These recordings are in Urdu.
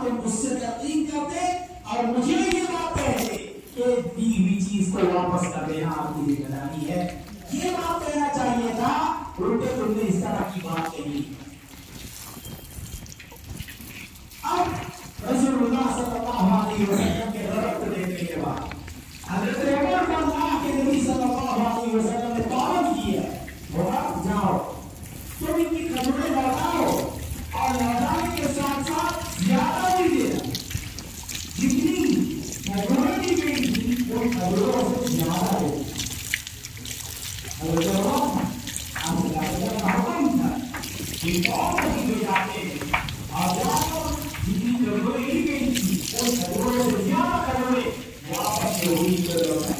کے مجھ سے تقسیم کرتے اور مجھے یہ بات کہتے کہ دی ہوئی چیز کو واپس کر دینا آپ کی ذمہ داری ہے. یہ بات کہنا چاہیے تھا، الٹے تم نے اس طرح کی بات کہی. اب رسول اللہ صلی اللہ علیہ وسلم کے ربط دیکھنے کے بعد حضرت عمر کو اللہ کے نبی صلی اللہ علیہ وسلم نے طلب کی ہے، بہت جاؤ تم ان کی کھجوریں لوٹاؤ اور لوٹانے کے ساتھ ساتھ زیادہ بھی دینا. جتنی کھجوریں دی گئی تھی وہ کھجوروں سے زیادہ دے. حضرت عمر آپ کا حکم تھا کہ اور نہیں لے جاتے ہیں اور جا کر جتنی کھجوریں دی گئی تھی وہ کھجوروں سے زیادہ کھجوریں واپس ہوئی کر لوٹائیں.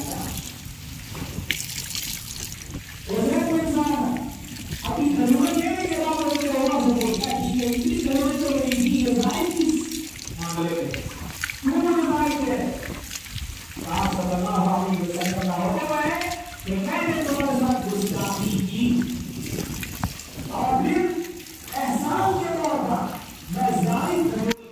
ابھی کھجوریں دینے کے بعد وہ عمر سے بولتا ہے کہ اتنی کھجوریں تو نہیں تھی یہ ظاہر چیز معاملے میں کیوں ظاہر ہے. آپ صلی اللہ علیہ وسلم کا حکم ہے کہ میں نے تمہارے ساتھ گستاخی کی اور پھر احسان کے طور پر میں ظاہر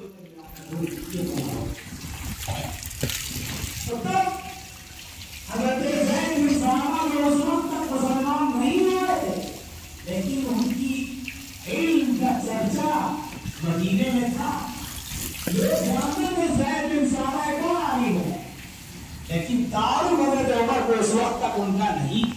تو تب حضرت زید بن ثابت جو اس وقت تک مسلمان نہیں ہوئے تھے لیکن ان کی علم کا چرچا مدینے میں تھا. لوگ جانتے تھے زید بن ثابت کون عالم ہے لیکن تعارف حضرت عمر کو اس وقت تک ان کا نہیں.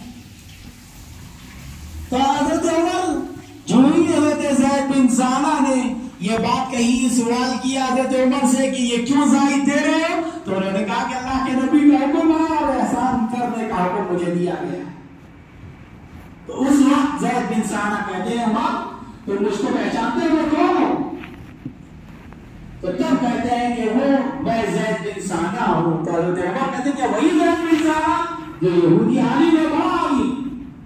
تو حضرت عمر جو ہی حضرت زید بن ثابت نے یہ بات کہی، سوال کیا حضرت عمر سے کہ یہ کیوں زائد دے رہے ہو، تو انہوں نے کہا کہ اللہ کے نبی کا حکم ہے اور احسان کرنے کا حکم مجھے دیا گیا. تو اس وقت زید بن ثابت کہتے ہیں عمر تم مجھ کو پہچانتے ہو کون ہو؟ تو تب کہتے ہیں کہ وہ میں زید بن ثابت ہوں. تو حضرت عمر کہتے ہیں کہ وہی زید بن ثابت جو یہودی عالم ہے، بڑا عالم.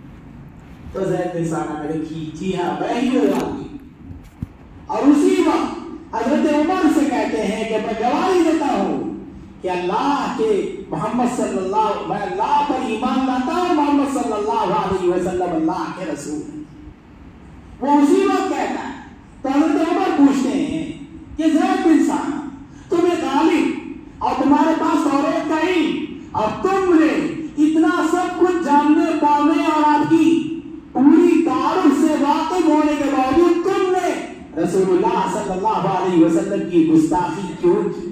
تو زید بن ثابت کہتے ہیں جی ہاں میں ہی وہ عالم. اور اسی وقت حضرت عمر سے کہتے ہیں کہ میں گواہی دیتا ہوں کہ اللہ کے محمد صلی اللہ میں اللہ پر ایمان لاتا ہوں، محمد صلی اللہ علیہ وسلم اللہ کے رسول ہیں. وہ اسی وقت کہتا ہے. تو حضرت عمر پوچھتے ہیں کہ زید بن ثابت تم ایک عالم اور تمہارے پاس توریت کا علم اور تم نے اتنا سب کچھ جاننے پانے اور آپ کی پوری تعارف سے واقف ہونے کے باوجود تم نے رسول اللہ صلی اللہ علیہ وسلم کی گستاخی کیوں کی؟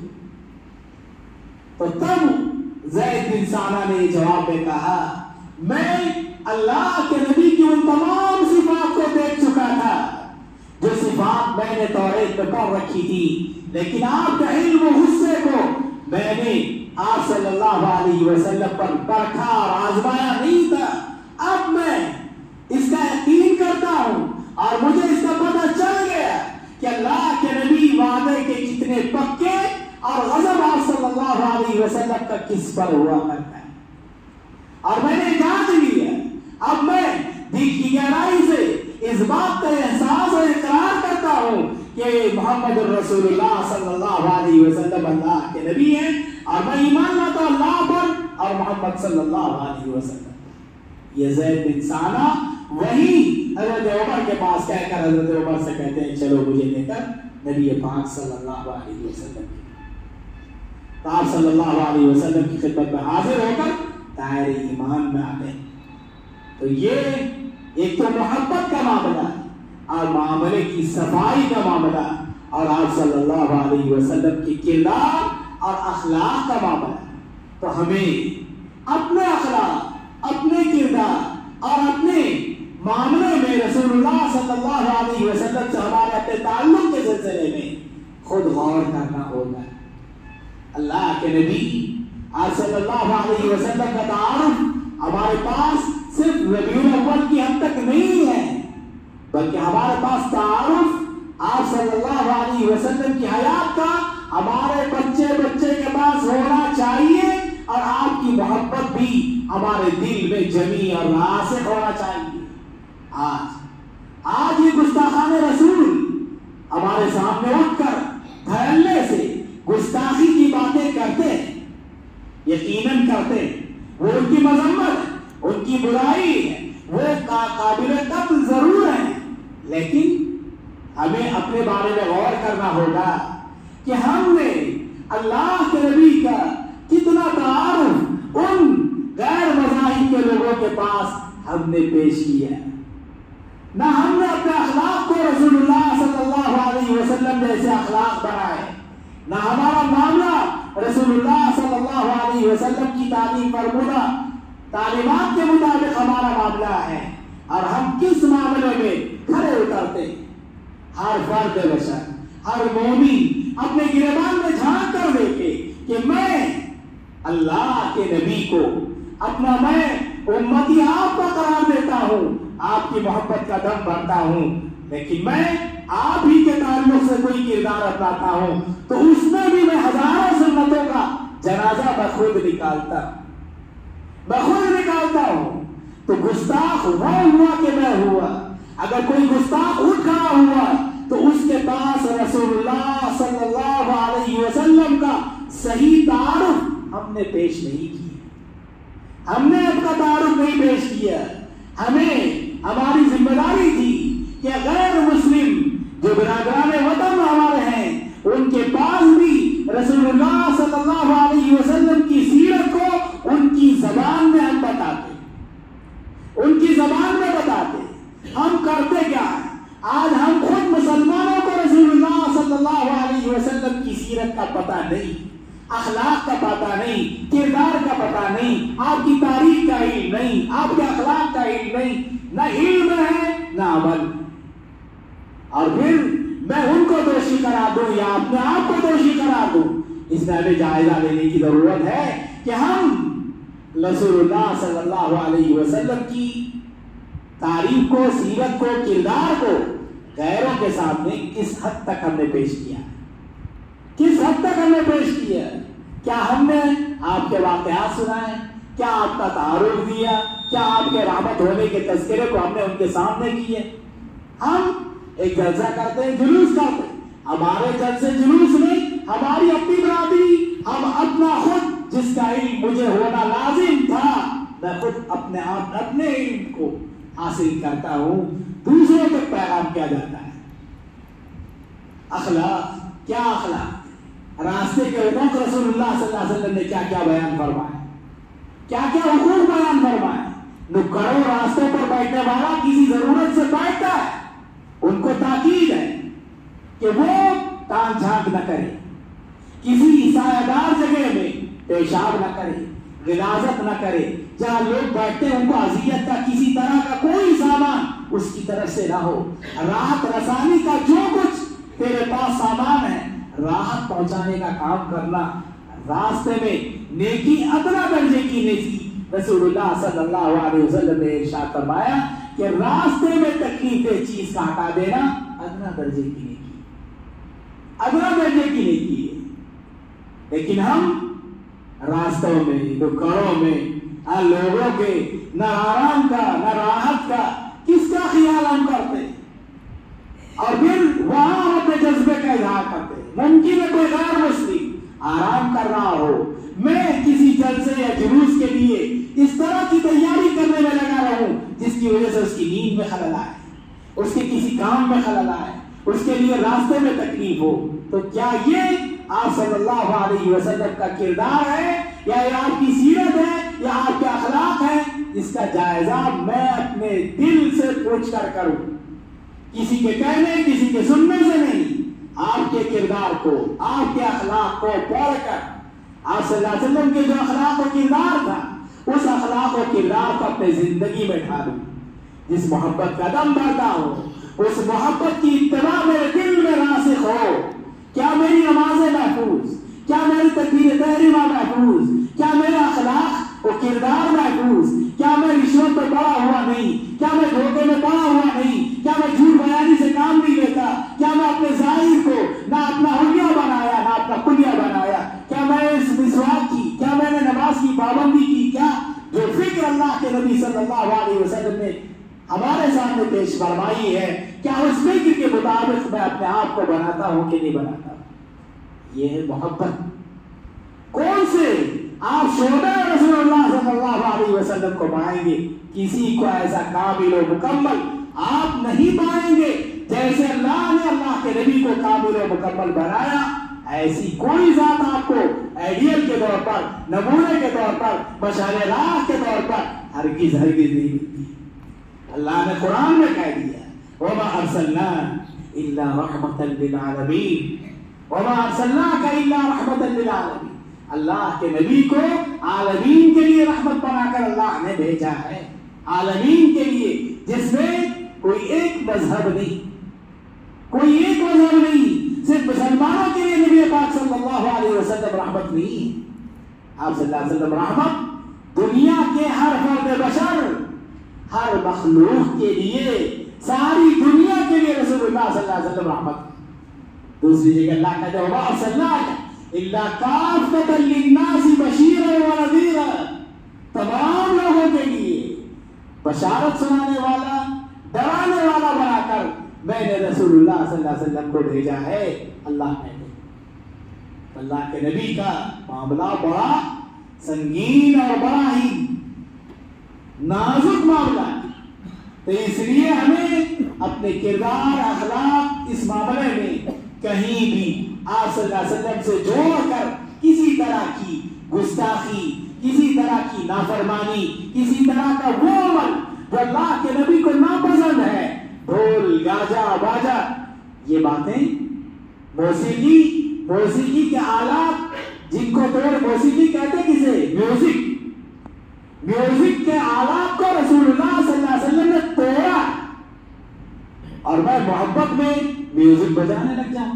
تو تب زید بن ثابت نے جواب میں کہا میں اللہ کے نبی کی ان تمام صفات کو دیکھ چکا تھا جو صفات میں نے توریت میں پڑھ رکھی تھی، لیکن آپ کا علم و غصے کو میں نے آپ صلی اللہ علیہ وسلم پر پرکھا اور آزمایا نہیں تھا. اب میں اس کا یقین کرتا ہوں اور مجھے اس کا پتہ چل گیا کہ اللہ کے نبی وعدے کے کتنے پکے اور غضب آپ صلی اللہ علیہ وسلم کا کس پر ہوا کرتا ہے. اور میں نے جانچ لی ہے. اب میں دل کی گہرائی سے اس بات کا احساس اور اقرار کرتا ہوں کہ محمد رسول اللہ صلی اللہ علیہ وسلم اللہ کے نبی ہیں اور میں ایمان لاتا ہوں اللہ پر اور محمد صلی اللہ علیہ وسلم. یہ زید بن ثابت وہی حضرت عمر کے پاس کہہ کر حضرت عمر سے کہتے ہیں چلو مجھے لے کر نبی پاک صلی اللہ علیہ وسلم کی. آپ صلی اللہ علیہ وسلم کی خدمت میں حاضر ہو کر دائرے ایمان میں آتے ہیں. تو یہ ایک تو محبت کا معاملہ ہے اور معاملے کی صفائی کا معاملہ اور آپ صلی اللہ علیہ وسلم کی کردار اور اخلاق کا معاملہ ہے. تو ہمیں اپنے اخلاق، اپنے کردار اور اپنے معاملے میں رسول اللہ صلی اللہ علیہ وسلم سے ہمارے اپنے تعلق کے سلسلے میں خود غور کرنا ہوگا. اللہ کے نبی آپ صلی اللہ علیہ وسلم کا تعارف ہمارے پاس صرف ربیع الاول کی حد تک نہیں ہے بلکہ ہمارے پاس تعارف آپ صلی اللہ علیہ وسلم کی حیات کا ہمارے بچے کے پاس ہونا چاہیے اور آپ کی محبت بھی ہمارے دل میں جمی اور راسخ ہونا چاہیے. آج یہ گستاخان رسول ہمارے سامنے اٹھ کر دھڑلے سے گستاخی کی باتیں کرتے ہیں، یقیناً کرتے ہیں. وہ ان کی مذمت، ان کی برائی ہے، وہ قابل قتل ضرور ہے، لیکن ہمیں اپنے بارے میں غور کرنا ہوگا کہ ہم نے اللہ کے نبی کا کتنا تعارف ان غیر مذاہب کے لوگوں کے پاس ہم نے پیش کیا. نہ ہم نے اپنے اخلاق کو رسول اللہ صلی اللہ علیہ وسلم جیسے اخلاق بنائے، نہ ہمارا معاملہ رسول اللہ صلی اللہ علیہ وسلم کی تعلیم فرمودہ تعلیمات کے مطابق ہمارا معاملہ ہے. اور ہم کس معاملے میں کھڑے اترتے، ہر فرد بشر، ہر مومن اپنے گریبان میں جھانک کر دیکھے کہ میں اللہ کے نبی کو اپنا میں امتی آپ کا قرار دیتا ہوں، آپ کی محبت کا دم بھرتا ہوں، لیکن میں آپ ہی کے تعلق سے کوئی کردار اپناتا ہوں تو اس میں بھی میں ہزاروں سنتوں کا جنازہ بخود نکالتا ہوں. تو گستاخ وہ ہوا کہ میں ہوا. اگر کوئی گستاخ اٹھ کھڑا ہوا تو اس کے پاس رسول اللہ صلی اللہ علیہ وسلم کا صحیح تعارف ہم نے پیش نہیں کیا، ہم نے اپنا تعارف نہیں پیش کیا. ہمیں ہماری ذمہ داری تھی کہ غیر مسلم جو برادران وطن ہمارے ہیں ان کے پاس بھی رسول اللہ صلی اللہ علیہ وسلم کی سیرت کو ان کی زبان میں ہم بتاتے، ان کی زبان میں بتاتے. ہم کرتے کیا ہے؟ آج ہم خود مسلمانوں کو رسول اللہ صلی اللہ علیہ وسلم کی سیرت کا پتہ نہیں، اخلاق کا پتہ نہیں، کردار کا پتہ نہیں، آپ کی تاریخ کا علم نہیں، آپ کے اخلاق کا علم نہیں، نہ علم ہے نہ عمل. اور پھر میں ان کو دوشی قرار دوں یا اپنے آپ کو دوشی قرار دوں. اس میں ہمیں جائزہ لینے کی ضرورت ہے کہ ہم رسول اللہ صلی اللہ علیہ وسلم کی تعریف کو، سیرت کو، کردار کو غیروں کے سامنے کس حد تک ہم نے پیش کیا، کس حد تک ہم نے پیش کیا. کیا ہم نے آپ کے واقعات سنائے؟ کیا آپ کا تعارف دیا؟ کیا آپ کے رحمت ہونے کے تذکرے کو ہم نے ان کے سامنے کیے؟ ہم ایک جلسہ کرتے ہیں، جلوس کرتے ہیں. ہمارے جلسے جلوس نہیں، ہماری اپنی برادری، ہم اپنا خود جس کا علم مجھے ہونا لازم تھا میں خود اپنے آپ اپنے علم کو حاصل کرتا ہوں، دوسروں تک پیغام کیا جاتا ہے. اخلاق، کیا اخلاق؟ راستے کے حقوق رسول اللہ صلی اللہ علیہ وسلم نے کیا کیا بیان فرمایا، کیا کیا حقوق بیان فرمائے. نکڑوں راستوں پر بیٹھنے والا کسی ضرورت سے بیٹھتا ہے، ان کو تاکید ہے کہ وہ ٹانگ جھانک نہ کرے، کسی سایہ دار جگہ میں پیشاب نہ کرے، غلاظت نہ کرے، جہاں لوگ بیٹھتے ہیں ان کو اذیت کا کسی طرح کا کوئی سامان اس کی طرف سے نہ ہو. راحت رسانی کا جو کچھ تیرے پاس سامان ہے راحت پہنچانے کا کام کرنا. راستے میں نیکی ادنا درجے کی نیکی، رسول اللہ صلی اللہ علیہ وسلم نے ارشاد فرمایا کہ راستے میں تکلیف دہ چیز کا ہٹا دینا ادنا درجے کی نیکی، ادنا درجے کی نیکی ہے. لیکن ہم راستوں میں، دکانوں میں لوگوں کے نہ آرام کا نہ راحت کا کس کا خیال ہم کرتے ہیں، اور پھر وہاں ہم اپنے جذبے کا اظہار کرتے ہیں. ممکن ہے کوئی غیر مسلم آرام کر رہا ہو، میں کسی جلسے یا جلوس کے لیے اس طرح کی تیاری کرنے میں لگا رہوں جس کی وجہ سے اس کی نیند میں خلل آئے، اس کے کسی کام میں خلل آئے، اس کے لیے راستے میں تکلیف ہو. تو کیا یہ آپ صلی اللہ علیہ وسلم کا کردار ہے یا یہ آپ کی سیرت ہے یا آپ کے اخلاق ہیں؟ اس کا جائزہ میں اپنے دل سے پوچھ کر کروں، کسی کے کہنے کسی کے سننے سے نہیں. آپ کے کردار کو، آپ کے اخلاق کو پڑھ کر آپ صلی اللہ علیہ وسلم کے جو اخلاق و کردار تھا اس اخلاق و کردار کو اپنے زندگی میں ڈھالوں. جس محبت کا دم بھرتا ہو اس محبت کی اتباع میرے دل میں راسخ ہو. کیا میری نمازیں محفوظ، کیا میری تکبیر تحریمہ محفوظ، کیا میرا اخلاق و کردار محفوظ، کیا میں رشوت میں پڑا ہوا نہیں، کیا میں دھوکے میں پڑا ہوا نہیں، کیا میں جھوٹ بیانی سے کام نہیں لیتا، کیا میں اپنے ظاہر کو نہ اپنا حلیہ بنایا نہ اپنا کلیہ بنایا، کیا میں اس مسواک کی، کیا میں نے نماز کی پابندی کی، کیا جو فکر اللہ کے نبی صلی اللہ علیہ وسلم نے ہمارے سامنے پیش فرمائی ہے کیا اس فکر کے مطابق میں اپنے آپ کو بناتا ہوں کہ نہیں بناتا. یہ ہے محبت. کون سے آپ شعبہ رسول اللہ صلی اللہ علیہ وسلم کو پائیں گے؟ کسی کو ایسا کامل و مکمل آپ نہیں پائیں گے جیسے اللہ نے اللہ کے نبی کو کامل و مکمل بنایا. ایسی کوئی ذات آپ کو آئیڈیل کے طور پر، نمونے کے طور پر، مشعل راہ کے طور پر ہرگز ہرگز نہیں ملتی۔ اللہ نے قرآن میں کہہ دیا وَمَا أَرْسَلْنَاكَ إِلَّا رَحْمَةً لِّلْعَالَمِينَ وَمَا أَرْسَلْنَاكَ إِلَّا رَحْمَةً لِّلْعَالَمِينَ۔ اللہ کے نبی کو عالمین کے لیے رحمت بنا کر اللہ نے بھیجا ہے، عالمین کے لیے، جس میں کوئی ایک مذہب نہیں، کوئی ایک مذہب نہیں، صرف مسلمانوں کے لیے نبی پاک صلی اللہ علیہ وسلم رحمت نہیں۔ آپ صلی اللہ علیہ وسلم رحمت دنیا کے ہر فرد بشر، ہر مخلوق کے لیے، ساری دنیا کے لیے رسول اللہ صلی اللہ علیہ وسلم رحمت۔ دوسری جگہ اللہ کہتے ہیں وَمَا أَرْسَلْنَاكَ إِلَّا كَافَّةً لِّلنَّاسِ بَشِيرًا وَنَذِيرًا، تمام لوگوں کے لیے بشارت سنانے والا، ڈرانے والا بنا کر میں نے رسول اللہ صلی اللہ علیہ وسلم کو بھیجا ہے۔ اللہ کہتے ہیں اللہ کے نبی کا معاملہ بڑا سنگین اور بڑا ہی نازک معاملہ ہے، تو اس لیے ہمیں اپنے کردار، اخلاق اس معاملے میں کہیں بھی آپ صلی اللہ علیہ وسلم سے جوڑ کر کسی طرح کی گستاخی، کسی طرح کی نافرمانی، کسی طرح کا وہ عمل جو اللہ کے نبی کو ناپسند ہے، ڈھول، گاجا، باجا، یہ باتیں، موسیقی کے آلات جن کو موسیقی کہتے کسے؟ میوزک کے آلات کو رسول اللہ صلی اللہ علیہ وسلم نے توڑا، اور میں محبت میں میوزک بجانے لگ جاؤں۔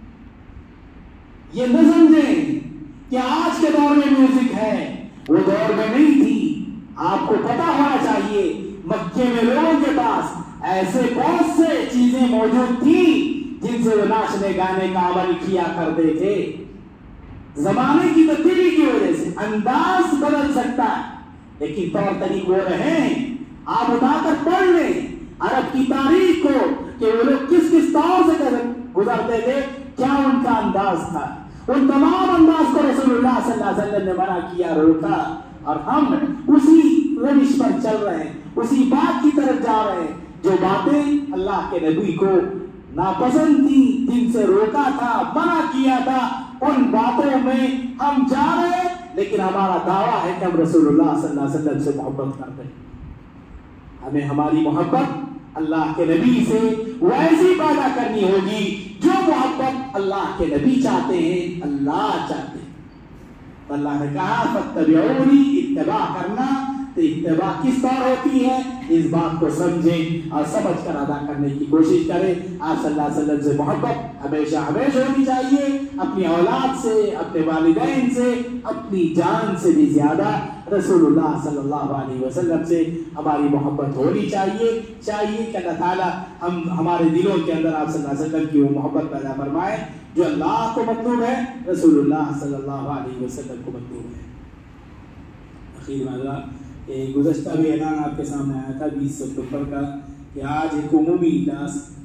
یہ نہ سمجھیں کہ آج کے دور میں میوزک ہے، وہ دور میں نہیں تھی۔ آپ کو پتا ہونا چاہیے مکے میں لوگوں کے پاس ایسے بہت سے چیزیں موجود تھیں جن سے وہ ناچنے گانے کا عمل کیا کرتے تھے۔ زمانے کی تبدیلی کی وجہ سے انداز بدل سکتا ہے، لیکن طور طریقے وہ رہے ہیں۔ آپ اٹھا کر پڑھ لیں عرب کی تاریخ کو کہ وہ لوگ کس کس طور سے گزرتے تھے، کیا ان کا انداز تھا۔ ان تمام انداز کو رسول اللہ صلی اللہ علیہ وسلم نے منع کیا، روکا، اور ہم اسی روش پر چل رہے ہیں، اسی بات کی طرف جا رہے ہیں جو باتیں اللہ کے نبی کو ناپسند تھی، جن سے روکا تھا، منع کیا تھا، ان باتوں میں ہم جا رہے ہیں، لیکن ہمارا دعویٰ ہے کہ ہم رسول اللہ صلی اللہ علیہ وسلم سے محبت کرتے ہیں۔ ہمیں ہماری محبت اللہ کے نبی سے ویسی پیدا کرنی ہوگی جو محبت اللہ کے نبی چاہتے ہیں، اللہ چاہتے ہیں۔ اللہ نے کہا فاتبعونی، اتباع کرنا، تو اتباع کس طور ہوتی ہے، اس بات کو سمجھیں اور سمجھ کر ادا کرنے کی کوشش کریں۔ آپ صلی اللہ علیہ وسلم سے محبت ہمیشہ ہونی چاہیے، اپنی اولاد سے، اپنے والدین سے، اپنی جان سے بھی زیادہ رسول اللہ صلی اللہ علیہ وسلم سے ہماری محبت ہونی چاہیے کہ اللہ تعالیٰ ہمارے دلوں کے اندر آپ صلی اللہ علیہ وسلم کی وہ محبت پیدا فرمائے جو اللہ کو مطلوب ہے، رسول اللہ صلی اللہ علیہ وسلم کو مطلوب ہے۔ اخیر میں گزشتہ بھی اعلان آپ کے سامنے آیا تھا 20 اکتوبر کا کہ آج ایک عمومی اجلاس